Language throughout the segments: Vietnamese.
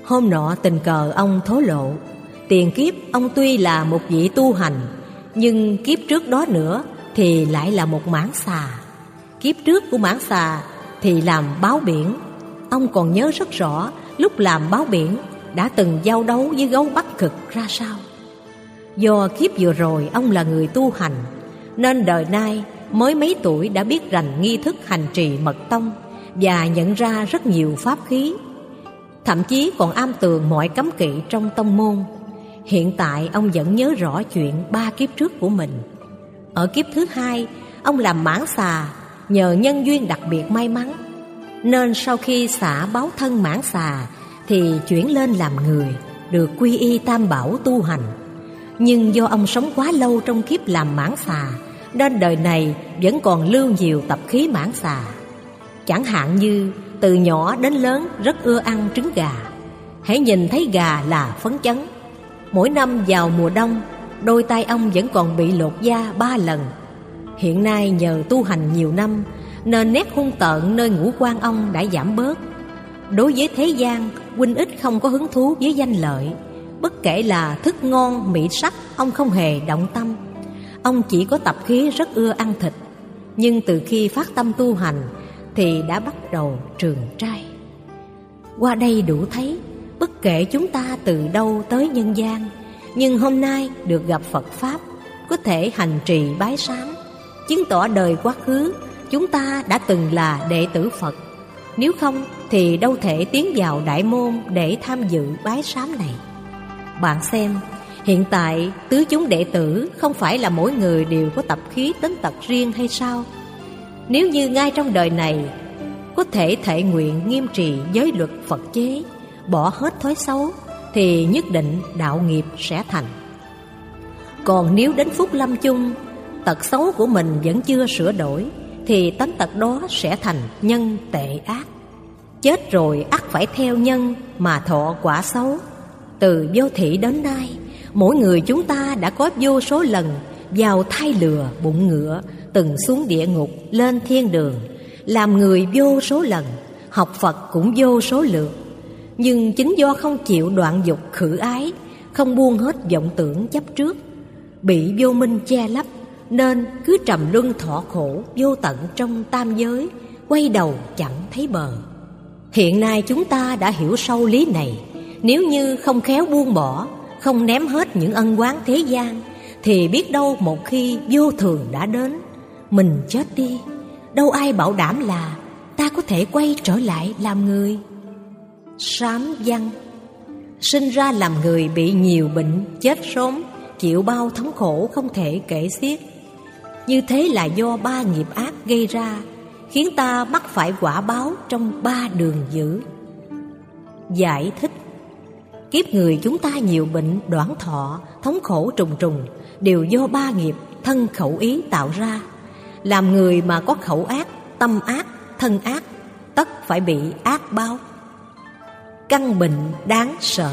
Hôm nọ tình cờ ông thổ lộ, tiền kiếp ông tuy là một vị tu hành, nhưng kiếp trước đó nữa thì lại là một mãng xà. Kiếp trước của mãng xà thì làm báo biển. Ông còn nhớ rất rõ lúc làm báo biển đã từng giao đấu với gấu Bắc Cực ra sao. Do kiếp vừa rồi ông là người tu hành, nên đời nay mới mấy tuổi đã biết rành nghi thức hành trì mật tông và nhận ra rất nhiều pháp khí, thậm chí còn am tường mọi cấm kỵ trong tông môn. Hiện tại ông vẫn nhớ rõ chuyện 3 kiếp trước của mình. Ở kiếp thứ 2, ông làm mãng xà, nhờ nhân duyên đặc biệt may mắn, nên sau khi xả báo thân mãng xà thì chuyển lên làm người, được quy y Tam Bảo tu hành. Nhưng do ông sống quá lâu trong kiếp làm mãng xà, nên đời này vẫn còn lưu nhiều tập khí mãng xà. Chẳng hạn như từ nhỏ đến lớn rất ưa ăn trứng gà, hãy nhìn thấy gà là phấn chấn. Mỗi năm vào mùa đông, đôi tay ông vẫn còn bị lột da 3 lần. Hiện nay nhờ tu hành nhiều năm, nên nét hung tợn nơi ngũ quan ông đã giảm bớt. Đối với thế gian, huynh ít không có hứng thú với danh lợi. Bất kể là thức ngon, mỹ sắc, ông không hề động tâm. Ông chỉ có tập khí rất ưa ăn thịt. Nhưng từ khi phát tâm tu hành thì đã bắt đầu trường trai. Qua đây đủ thấy, bất kể chúng ta từ đâu tới nhân gian, nhưng hôm nay được gặp Phật Pháp, có thể hành trì bái sám, chứng tỏ đời quá khứ chúng ta đã từng là đệ tử Phật. Nếu không thì đâu thể tiến vào đại môn để tham dự bái sám này. Bạn xem, hiện tại tứ chúng đệ tử không phải là mỗi người đều có tập khí tính tật riêng hay sao? Nếu như ngay trong đời này có thể thệ nguyện nghiêm trì giới luật Phật chế, bỏ hết thói xấu, thì nhất định đạo nghiệp sẽ thành. Còn nếu đến phút lâm chung, tật xấu của mình vẫn chưa sửa đổi, thì tánh tật đó sẽ thành nhân tệ ác. Chết rồi ắt phải theo nhân mà thọ quả xấu. Từ vô thị đến nay, mỗi người chúng ta đã có vô số lần vào thai lừa bụng ngựa, từng xuống địa ngục lên thiên đường, làm người vô số lần, học Phật cũng vô số lượt. Nhưng chính do không chịu đoạn dục khử ái, không buông hết vọng tưởng chấp trước, bị vô minh che lấp, nên cứ trầm luân thọ khổ vô tận trong tam giới, quay đầu chẳng thấy bờ. Hiện nay chúng ta đã hiểu sâu lý này. Nếu như không khéo buông bỏ, không ném hết những ân oán thế gian, thì biết đâu một khi vô thường đã đến, mình chết đi, đâu ai bảo đảm là ta có thể quay trở lại làm người. Sám văn: sinh ra làm người bị nhiều bệnh, chết sớm, chịu bao thống khổ không thể kể xiết. Như thế là do 3 nghiệp ác gây ra, khiến ta mắc phải quả báo trong 3 đường dữ. Giải thích: kiếp người chúng ta nhiều bệnh, đoản thọ, thống khổ trùng trùng, đều do 3 nghiệp thân khẩu ý tạo ra. Làm người mà có khẩu ác, tâm ác, thân ác, tất phải bị ác báo. Căn bệnh đáng sợ.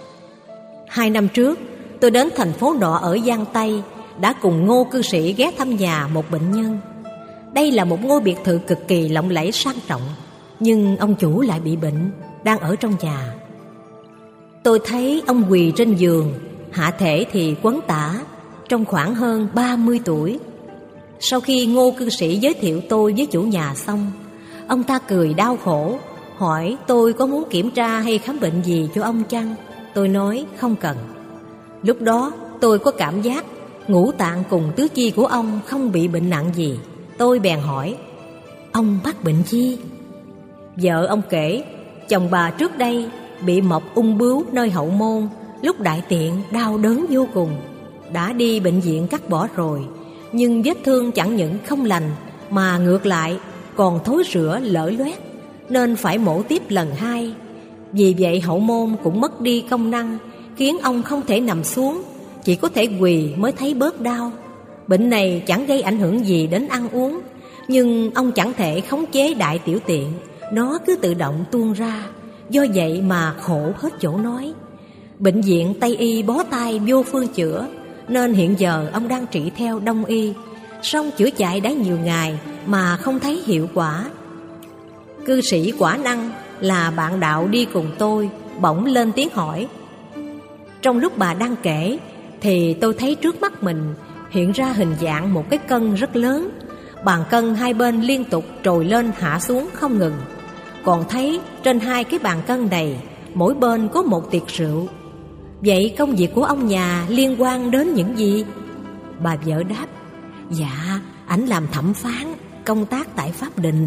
2 năm trước, tôi đến thành phố nọ ở Giang Tây, đã cùng Ngô cư sĩ ghé thăm nhà một bệnh nhân. Đây là một ngôi biệt thự cực kỳ lộng lẫy sang trọng, nhưng ông chủ lại bị bệnh, đang ở trong nhà. Tôi thấy ông quỳ trên giường, hạ thể thì quấn tả, trong khoảng hơn 30 tuổi. Sau khi Ngô cư sĩ giới thiệu tôi với chủ nhà xong, ông ta cười đau khổ, hỏi tôi có muốn kiểm tra hay khám bệnh gì cho ông chăng? Tôi nói không cần. Lúc đó tôi có cảm giác ngũ tạng cùng tứ chi của ông không bị bệnh nặng gì. Tôi bèn hỏi: ông mắc bệnh chi? Vợ ông kể chồng bà trước đây bị mọc ung bướu nơi hậu môn, lúc đại tiện đau đớn vô cùng. Đã đi bệnh viện cắt bỏ rồi, nhưng vết thương chẳng những không lành mà ngược lại còn thối rữa lở loét, nên phải mổ tiếp lần 2. Vì vậy hậu môn cũng mất đi công năng, khiến ông không thể nằm xuống, chỉ có thể quỳ mới thấy bớt đau. Bệnh này chẳng gây ảnh hưởng gì đến ăn uống, nhưng ông chẳng thể khống chế đại tiểu tiện, nó cứ tự động tuôn ra. Do vậy mà khổ hết chỗ nói. Bệnh viện Tây y bó tay vô phương chữa, nên hiện giờ ông đang trị theo Đông y. Song chữa chạy đã nhiều ngày mà không thấy hiệu quả. Cư sĩ Quả Năng là bạn đạo đi cùng tôi, bỗng lên tiếng hỏi. Trong lúc bà đang kể thì tôi thấy trước mắt mình hiện ra hình dạng một cái cân rất lớn. Bàn cân hai bên liên tục trồi lên hạ xuống không ngừng. Còn thấy trên hai cái bàn cân này mỗi bên có một tiệc rượu. Vậy công việc của ông nhà liên quan đến những gì? Bà vợ đáp: Dạ, ảnh làm thẩm phán, công tác tại pháp đình.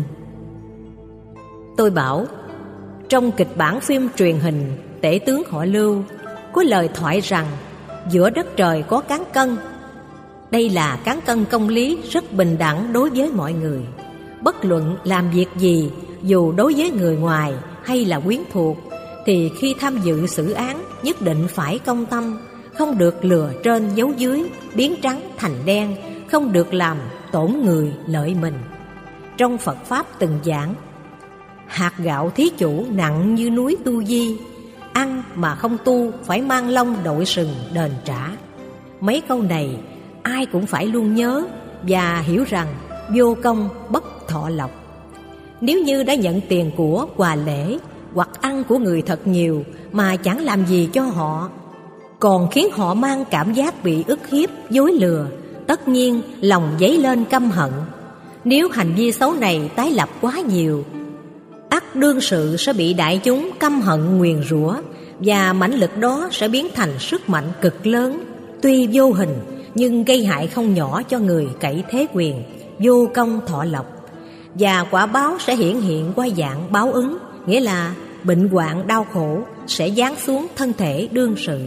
Tôi bảo: Trong kịch bản phim truyền hình Tể tướng họ Lưu có lời thoại rằng giữa đất trời có cán cân. Đây là cán cân công lý rất bình đẳng đối với mọi người. Bất luận làm việc gì, dù đối với người ngoài hay là quyến thuộc, thì khi tham dự xử án nhất định phải công tâm, không được lừa trên giấu dưới, biến trắng thành đen, không được làm tổn người lợi mình. Trong Phật Pháp từng giảng: Hạt gạo thí chủ nặng như núi Tu Di, ăn mà không tu phải mang lông đội sừng đền trả. Mấy câu này ai cũng phải luôn nhớ và hiểu rằng vô công bất thọ lộc. Nếu như đã nhận tiền của quà lễ hoặc ăn của người thật nhiều mà chẳng làm gì cho họ, còn khiến họ mang cảm giác bị ức hiếp, dối lừa, tất nhiên lòng dấy lên căm hận. Nếu hành vi xấu này tái lập quá nhiều, ắt đương sự sẽ bị đại chúng căm hận nguyền rủa, và mãnh lực đó sẽ biến thành sức mạnh cực lớn, tuy vô hình nhưng gây hại không nhỏ cho người cậy thế quyền, vô công thọ lộc. Và quả báo sẽ hiển hiện qua dạng báo ứng, nghĩa là bệnh hoạn đau khổ sẽ giáng xuống thân thể đương sự.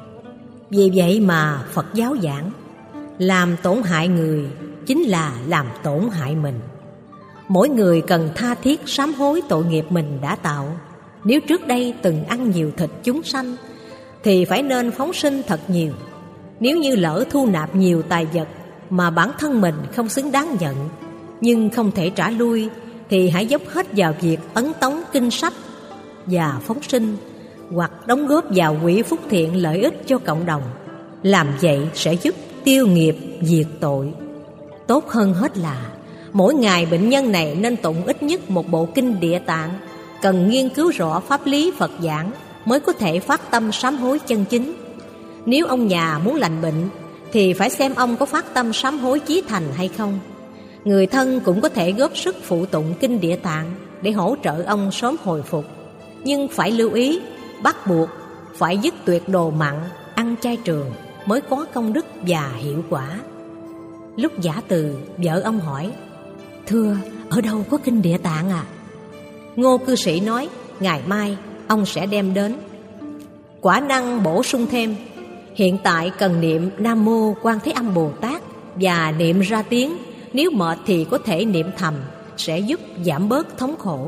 Vì vậy mà Phật giáo giảng: Làm tổn hại người chính là làm tổn hại mình. Mỗi người cần tha thiết sám hối tội nghiệp mình đã tạo. Nếu trước đây từng ăn nhiều thịt chúng sanh thì phải nên phóng sinh thật nhiều. Nếu như lỡ thu nạp nhiều tài vật mà bản thân mình không xứng đáng nhận, nhưng không thể trả lui, thì hãy dốc hết vào việc ấn tống kinh sách và phóng sinh, hoặc đóng góp vào quỹ phúc thiện lợi ích cho cộng đồng. Làm vậy sẽ giúp tiêu nghiệp diệt tội. Tốt hơn hết là mỗi ngày bệnh nhân này nên tụng ít nhất một bộ kinh Địa Tạng, cần nghiên cứu rõ pháp lý Phật giảng mới có thể phát tâm sám hối chân chính. Nếu ông nhà muốn lành bệnh thì phải xem ông có phát tâm sám hối chí thành hay không. Người thân cũng có thể góp sức phụ tụng kinh Địa Tạng để hỗ trợ ông sớm hồi phục. Nhưng phải lưu ý, bắt buộc phải dứt tuyệt đồ mặn, ăn chay trường mới có công đức và hiệu quả. Lúc giả từ, vợ ông hỏi: Thưa, ở đâu có kinh Địa Tạng à? Ngô cư sĩ nói: Ngày mai ông sẽ đem đến. Quả năng bổ sung thêm: Hiện tại cần niệm Nam Mô Quan Thế Âm Bồ Tát và niệm ra tiếng. Nếu mệt thì có thể niệm thầm, sẽ giúp giảm bớt thống khổ.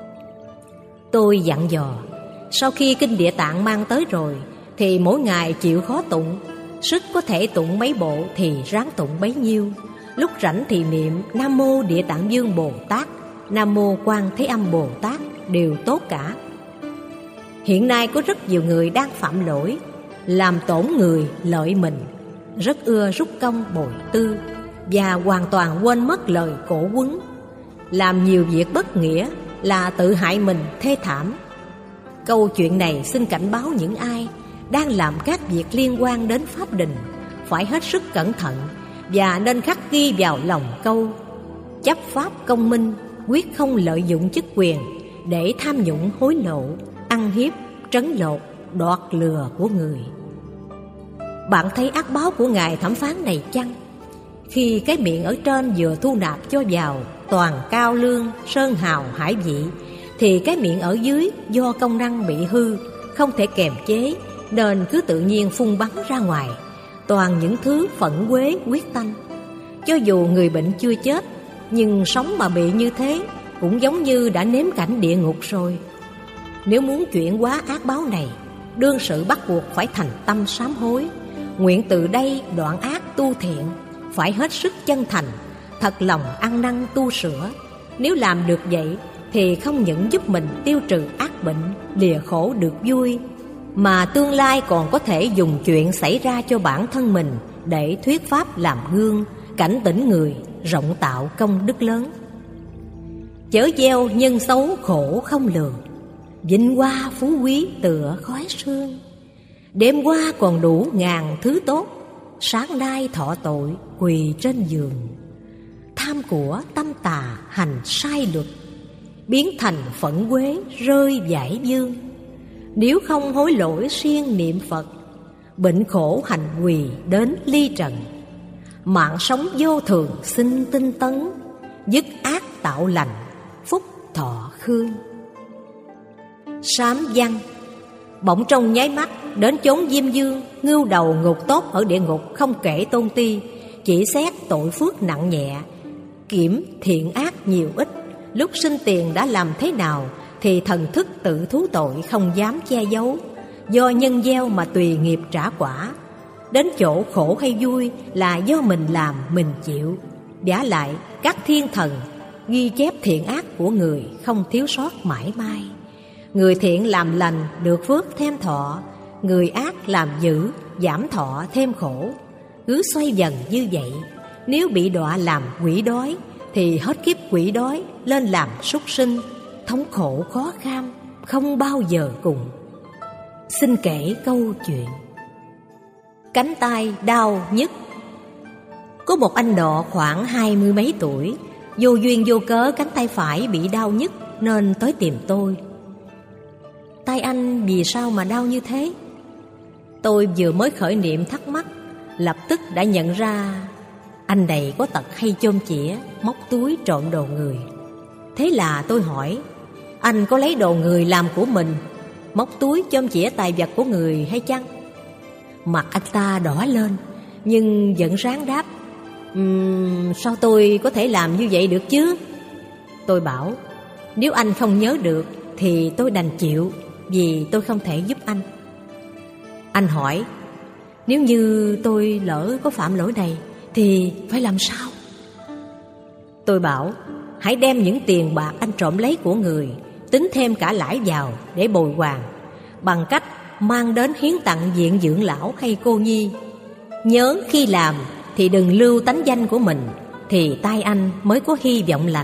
Tôi dặn dò: Sau khi kinh Địa Tạng mang tới rồi thì mỗi ngày chịu khó tụng. Sức có thể tụng mấy bộ thì ráng tụng bấy nhiêu. Lúc rảnh thì niệm Nam Mô Địa Tạng Vương Bồ Tát, Nam Mô Quan Thế Âm Bồ Tát đều tốt cả. Hiện nay có rất nhiều người đang phạm lỗi, làm tổn người lợi mình, rất ưa rút công bồi tư và hoàn toàn quên mất lời cổ quấn. Làm nhiều việc bất nghĩa là tự hại mình thê thảm. Câu chuyện này xin cảnh báo những ai đang làm các việc liên quan đến pháp đình phải hết sức cẩn thận và nên khắc ghi vào lòng câu: chấp pháp công minh, quyết không lợi dụng chức quyền để tham nhũng hối lộ, ăn hiếp, trấn lột, đoạt lừa của người. Bạn thấy ác báo của ngài thẩm phán này chăng? Khi cái miệng ở trên vừa thu nạp cho vào toàn cao lương, sơn hào, hải vị, thì cái miệng ở dưới do công năng bị hư, không thể kềm chế, nên cứ tự nhiên phun bắn ra ngoài toàn những thứ phẫn uế huyết tanh. Cho dù người bệnh chưa chết, nhưng sống mà bị như thế cũng giống như đã nếm cảnh địa ngục rồi. Nếu muốn chuyển hóa ác báo này, đương sự bắt buộc phải thành tâm sám hối, nguyện từ đây đoạn ác tu thiện, phải hết sức chân thành, thật lòng ăn năn tu sửa. Nếu làm được vậy thì không những giúp mình tiêu trừ ác bệnh, lìa khổ được vui, mà tương lai còn có thể dùng chuyện xảy ra cho bản thân mình để thuyết pháp làm gương, cảnh tỉnh người, rộng tạo công đức lớn. Chớ gieo nhân xấu khổ không lường. vinh hoa phú quý tựa khói sương. Đêm qua còn đủ ngàn thứ tốt, sáng nay thọ tội quỳ trên giường. Tham của tâm tà hành sai luật, biến thành phẫn quế rơi giải dương. Nếu không hối lỗi siêng niệm Phật, bệnh khổ hành quỳ đến ly trần. Mạng sống vô thường xin tinh tấn, dứt ác tạo lành phúc thọ khương. Sám văn. Bỗng trong nháy mắt đến chốn Diêm Dương, ngưu đầu ngục tốt ở địa ngục không kể tôn ti, chỉ xét tội phước nặng nhẹ, kiểm thiện ác nhiều ít. Lúc sinh tiền đã làm thế nào thì thần thức tự thú tội không dám che giấu, do nhân gieo mà tùy nghiệp trả quả. Đến chỗ khổ hay vui là do mình làm mình chịu. Vả lại các thiên thần ghi chép thiện ác của người không thiếu sót mãi mai. Người thiện làm lành được phước thêm thọ, người ác làm dữ giảm thọ thêm khổ. Cứ xoay dần như vậy. Nếu bị đọa làm quỷ đói thì hết kiếp quỷ đói lên làm súc sinh, thống khổ khó kham, không bao giờ cùng. Xin kể câu chuyện. Cánh tay đau nhức. Có một anh nọ khoảng 20 mấy tuổi, vô duyên vô cớ cánh tay phải bị đau nhức nên tới tìm tôi. Tay anh vì sao mà đau như thế? Tôi vừa mới khởi niệm thắc mắc, lập tức đã nhận ra anh này có tật hay chôm chĩa, móc túi trộm đồ người. Thế là tôi hỏi, anh có lấy đồ người làm của mình, móc túi chôm chĩa tài vật của người hay chăng? Mặt anh ta đỏ lên, nhưng vẫn ráng đáp, sao tôi có thể làm như vậy được chứ? Tôi bảo, nếu anh không nhớ được thì tôi đành chịu, vì tôi không thể giúp anh. Anh hỏi, nếu như tôi lỡ có phạm lỗi này thì phải làm sao? Tôi bảo, hãy đem những tiền bạc anh trộm lấy của người, tính thêm cả lãi vào để bồi hoàn, bằng cách mang đến hiến tặng viện dưỡng lão hay cô nhi. Nhớ khi làm thì đừng lưu tánh danh của mình, thì tay anh mới có hy vọng lành.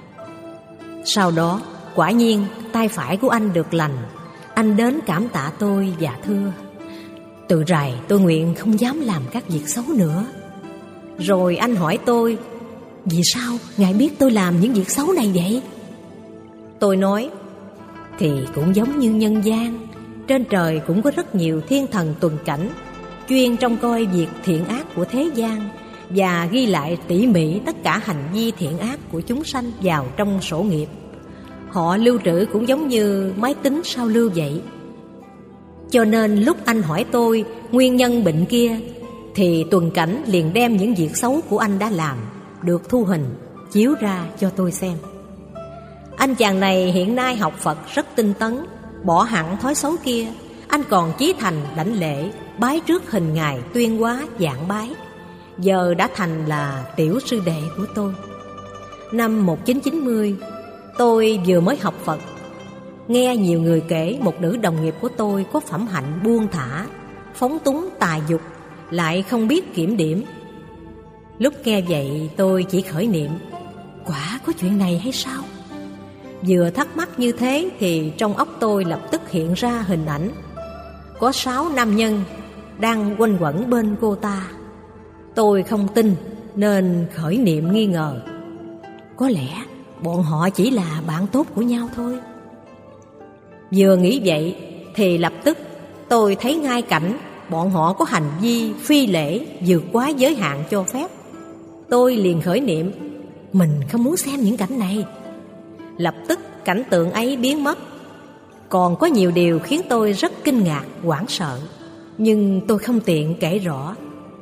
Sau đó quả nhiên tay phải của anh được lành. Anh đến cảm tạ tôi và thưa, từ rày tôi nguyện không dám làm các việc xấu nữa. Rồi anh hỏi tôi, vì sao ngài biết tôi làm những việc xấu này vậy? Tôi nói, thì cũng giống như nhân gian, trên trời cũng có rất nhiều thiên thần tuần cảnh, chuyên trông coi việc thiện ác của thế gian và ghi lại tỉ mỉ tất cả hành vi thiện ác của chúng sanh vào trong sổ nghiệp. Họ lưu trữ cũng giống như máy tính sao lưu vậy. Cho nên lúc anh hỏi tôi nguyên nhân bệnh kia, thì tuần cảnh liền đem những việc xấu của anh đã làm được thu hình chiếu ra cho tôi xem. Anh chàng này hiện nay học Phật rất tinh tấn, bỏ hẳn thói xấu kia. Anh còn chí thành đảnh lễ, bái trước hình ngài Tuyên Hóa Dạng Bái, giờ đã thành là tiểu sư đệ của tôi. Năm 1990, tôi vừa mới học Phật, nghe nhiều người kể một nữ đồng nghiệp của tôi có phẩm hạnh buông thả, phóng túng tà dục, lại không biết kiểm điểm. Lúc nghe vậy tôi chỉ khởi niệm, quả có chuyện này hay sao? Vừa thắc mắc như thế thì trong óc tôi lập tức hiện ra hình ảnh có 6 nam nhân đang quanh quẩn bên cô ta. Tôi không tin nên khởi niệm nghi ngờ, có lẽ bọn họ chỉ là bạn tốt của nhau thôi. Vừa nghĩ vậy thì lập tức tôi thấy ngay cảnh bọn họ có hành vi phi lễ vượt quá giới hạn cho phép. Tôi liền khởi niệm, mình không muốn xem những cảnh này. Lập tức cảnh tượng ấy biến mất. Còn có nhiều điều khiến tôi rất kinh ngạc, hoảng sợ, nhưng tôi không tiện kể rõ.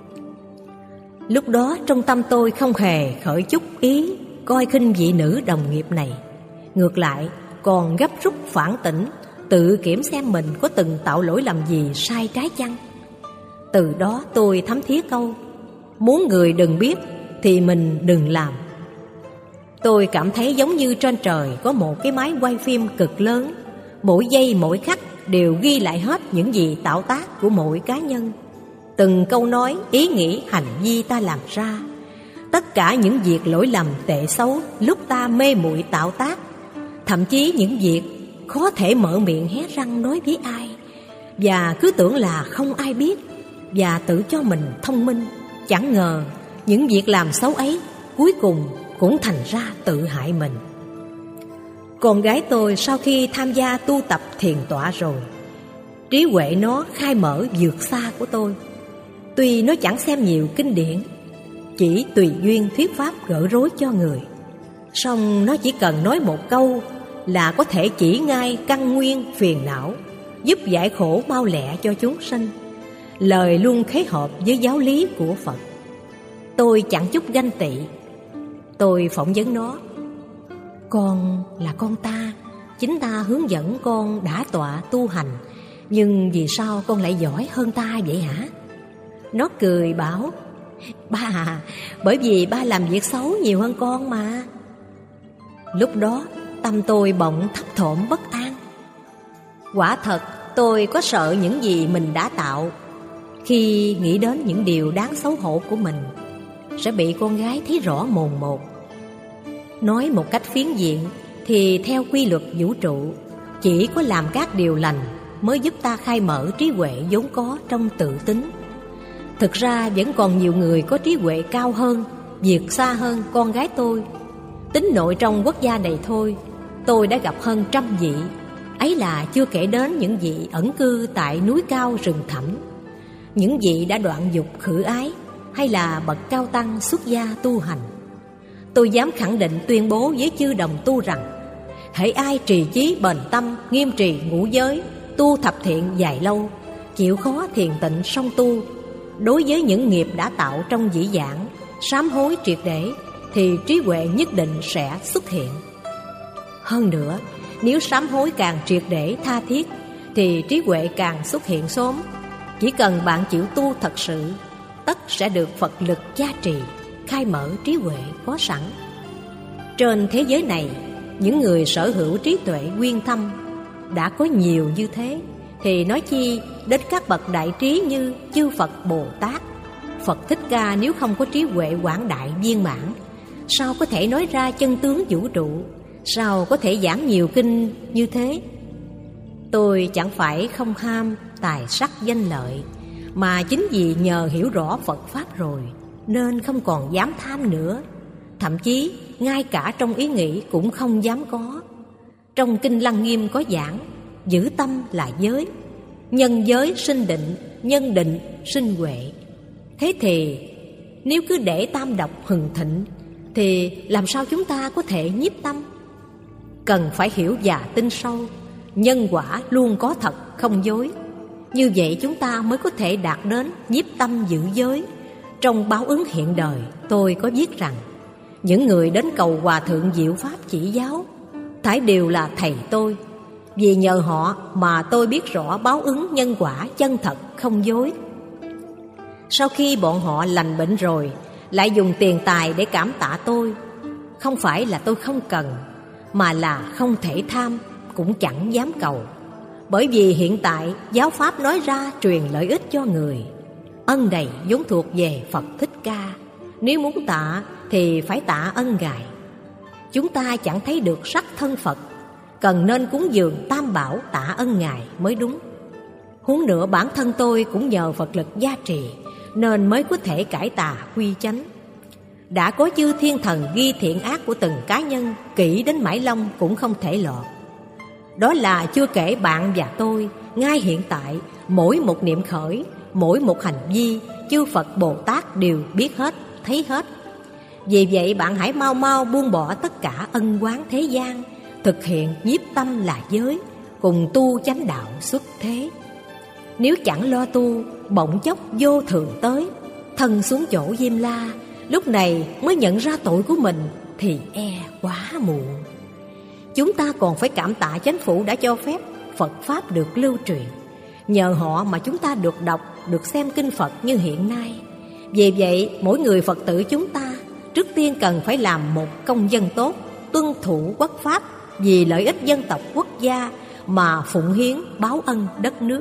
Lúc đó trong tâm tôi không hề khởi chút ý coi khinh vị nữ đồng nghiệp này. Ngược lại còn gấp rút phản tỉnh, tự kiểm xem mình có từng tạo lỗi lầm gì sai trái chăng. Từ đó tôi thấm thía câu, muốn người đừng biết thì mình đừng làm. Tôi cảm thấy giống như trên trời có một cái máy quay phim cực lớn, mỗi giây mỗi khắc đều ghi lại hết những gì tạo tác của mỗi cá nhân. Từng câu nói, ý nghĩ, hành vi ta làm ra, tất cả những việc lỗi lầm tệ xấu lúc ta mê muội tạo tác, thậm chí những việc khó thể mở miệng hé răng nói với ai, và cứ tưởng là không ai biết, và tự cho mình thông minh. Chẳng ngờ những việc làm xấu ấy cuối cùng cũng thành ra tự hại mình. Con gái tôi sau khi tham gia tu tập thiền tọa rồi, trí huệ nó khai mở vượt xa của tôi. Tuy nó chẳng xem nhiều kinh điển, chỉ tùy duyên thuyết pháp gỡ rối cho người, song nó chỉ cần nói một câu là có thể chỉ ngay căn nguyên phiền não, giúp giải khổ mau lẹ cho chúng sanh. Lời luôn khế hợp với giáo lý của Phật. Tôi chẳng chút ganh tị. Tôi phỏng vấn nó: con là con ta, chính ta hướng dẫn con đã tọa tu hành, nhưng vì sao con lại giỏi hơn ta vậy hả? Nó cười bảo: ba à, bởi vì ba làm việc xấu nhiều hơn con mà. Lúc đó tâm tôi bỗng thấp thỏm bất an. Quả thật tôi có sợ những gì mình đã tạo. Khi nghĩ đến những điều đáng xấu hổ của mình, sẽ bị con gái thấy rõ mồn một. Nói một cách phiến diện thì theo quy luật vũ trụ, chỉ có làm các điều lành mới giúp ta khai mở trí huệ vốn có trong tự tính. Thực ra vẫn còn nhiều người có trí huệ cao hơn, vượt xa hơn con gái tôi. Tính nội trong quốc gia này thôi, tôi đã gặp hơn 100 vị. Ấy là chưa kể đến những vị ẩn cư tại núi cao rừng thẳm, những vị đã đoạn dục khử ái, hay là bậc cao tăng xuất gia tu hành. Tôi dám khẳng định tuyên bố với chư đồng tu rằng, hễ ai trì chí bền tâm, nghiêm trì ngũ giới, tu thập thiện dài lâu, chịu khó thiền tịnh song tu, đối với những nghiệp đã tạo trong dĩ vãng, sám hối triệt để, thì trí huệ nhất định sẽ xuất hiện. Hơn nữa, nếu sám hối càng triệt để tha thiết, thì trí huệ càng xuất hiện sớm. Chỉ cần bạn chịu tu thật sự, tất sẽ được Phật lực gia trì, khai mở trí huệ có sẵn. Trên thế giới này, những người sở hữu trí tuệ uyên thâm đã có nhiều như thế, thì nói chi đến các bậc đại trí như chư Phật Bồ Tát. Phật Thích Ca nếu không có trí huệ quảng đại viên mãn, sao có thể nói ra chân tướng vũ trụ, sao có thể giảng nhiều kinh như thế? Tôi chẳng phải không ham tài sắc danh lợi, mà chính vì nhờ hiểu rõ Phật Pháp rồi, nên không còn dám tham nữa. Thậm chí ngay cả trong ý nghĩ cũng không dám có. Trong Kinh Lăng Nghiêm có giảng, giữ tâm là giới, nhân giới sinh định, nhân định sinh huệ. Thế thì nếu cứ để tam độc hừng thịnh, thì làm sao chúng ta có thể nhiếp tâm? Cần phải hiểu và tin sâu, nhân quả luôn có thật không dối. Như vậy chúng ta mới có thể đạt đến nhiếp tâm giữ giới. Trong báo ứng hiện đời, tôi có viết rằng, những người đến cầu Hòa Thượng Diệu Pháp chỉ giáo, thảy đều là thầy tôi. Vì nhờ họ mà tôi biết rõ báo ứng nhân quả chân thật không dối. Sau khi bọn họ lành bệnh rồi, lại dùng tiền tài để cảm tạ tôi. Không phải là tôi không cần, mà là không thể tham, cũng chẳng dám cầu. Bởi vì hiện tại giáo Pháp nói ra truyền lợi ích cho người. Ân này vốn thuộc về Phật Thích Ca, nếu muốn tạ thì phải tạ ân Ngài. Chúng ta chẳng thấy được sắc thân Phật, cần nên cúng dường tam bảo tạ ân Ngài mới đúng. Huống nữa bản thân tôi cũng nhờ Phật lực gia trì, nên mới có thể cải tà quy chánh. Đã có chư thiên thần ghi thiện ác của từng cá nhân, kỹ đến mãi long cũng không thể lọt. Đó là chưa kể bạn và tôi, ngay hiện tại, mỗi một niệm khởi, mỗi một hành vi, chư Phật Bồ Tát đều biết hết, thấy hết. Vì vậy bạn hãy mau mau buông bỏ tất cả ân oán thế gian, thực hiện nhiếp tâm là giới, cùng tu chánh đạo xuất thế. Nếu chẳng lo tu, bỗng chốc vô thường tới, thân xuống chỗ Diêm La, lúc này mới nhận ra tội của mình, thì e quá muộn. Chúng ta còn phải cảm tạ Chánh Phủ đã cho phép Phật Pháp được lưu truyền. Nhờ họ mà chúng ta được đọc, được xem kinh Phật như hiện nay. Vì vậy, mỗi người Phật tử chúng ta trước tiên cần phải làm một công dân tốt, tuân thủ quốc pháp vì lợi ích dân tộc quốc gia mà phụng hiến báo ân đất nước.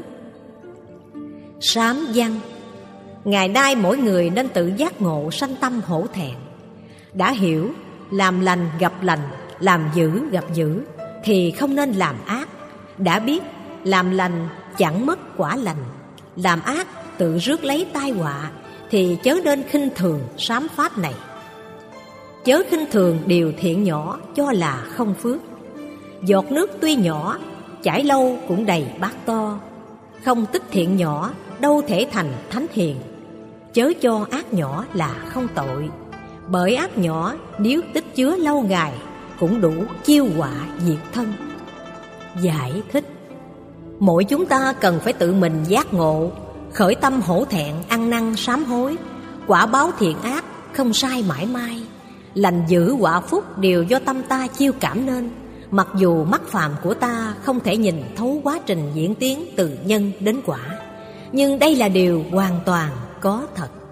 Sám văn. Ngày nay mỗi người nên tự giác ngộ sanh tâm hổ thẹn. Đã hiểu làm lành gặp lành, làm dữ gặp dữ, thì không nên làm ác. đã biết làm lành chẳng mất quả lành, làm ác tự rước lấy tai họa, thì chớ nên khinh thường sám pháp này. Chớ khinh thường điều thiện nhỏ cho là không phước. Giọt nước tuy nhỏ, chảy lâu cũng đầy bát to. Không tích thiện nhỏ, đâu thể thành thánh hiền. Chớ cho ác nhỏ là không tội, bởi ác nhỏ nếu tích chứa lâu ngày cũng đủ chiêu họa diệt thân. Giải thích: mỗi chúng ta cần phải tự mình giác ngộ, khởi tâm hổ thẹn, ăn năn sám hối. Quả báo thiện ác không sai mãi mai, lành dữ quả phúc đều do tâm ta chiêu cảm nên. Mặc dù mắt phàm của ta không thể nhìn thấu quá trình diễn tiến từ nhân đến quả, nhưng đây là điều hoàn toàn có thật.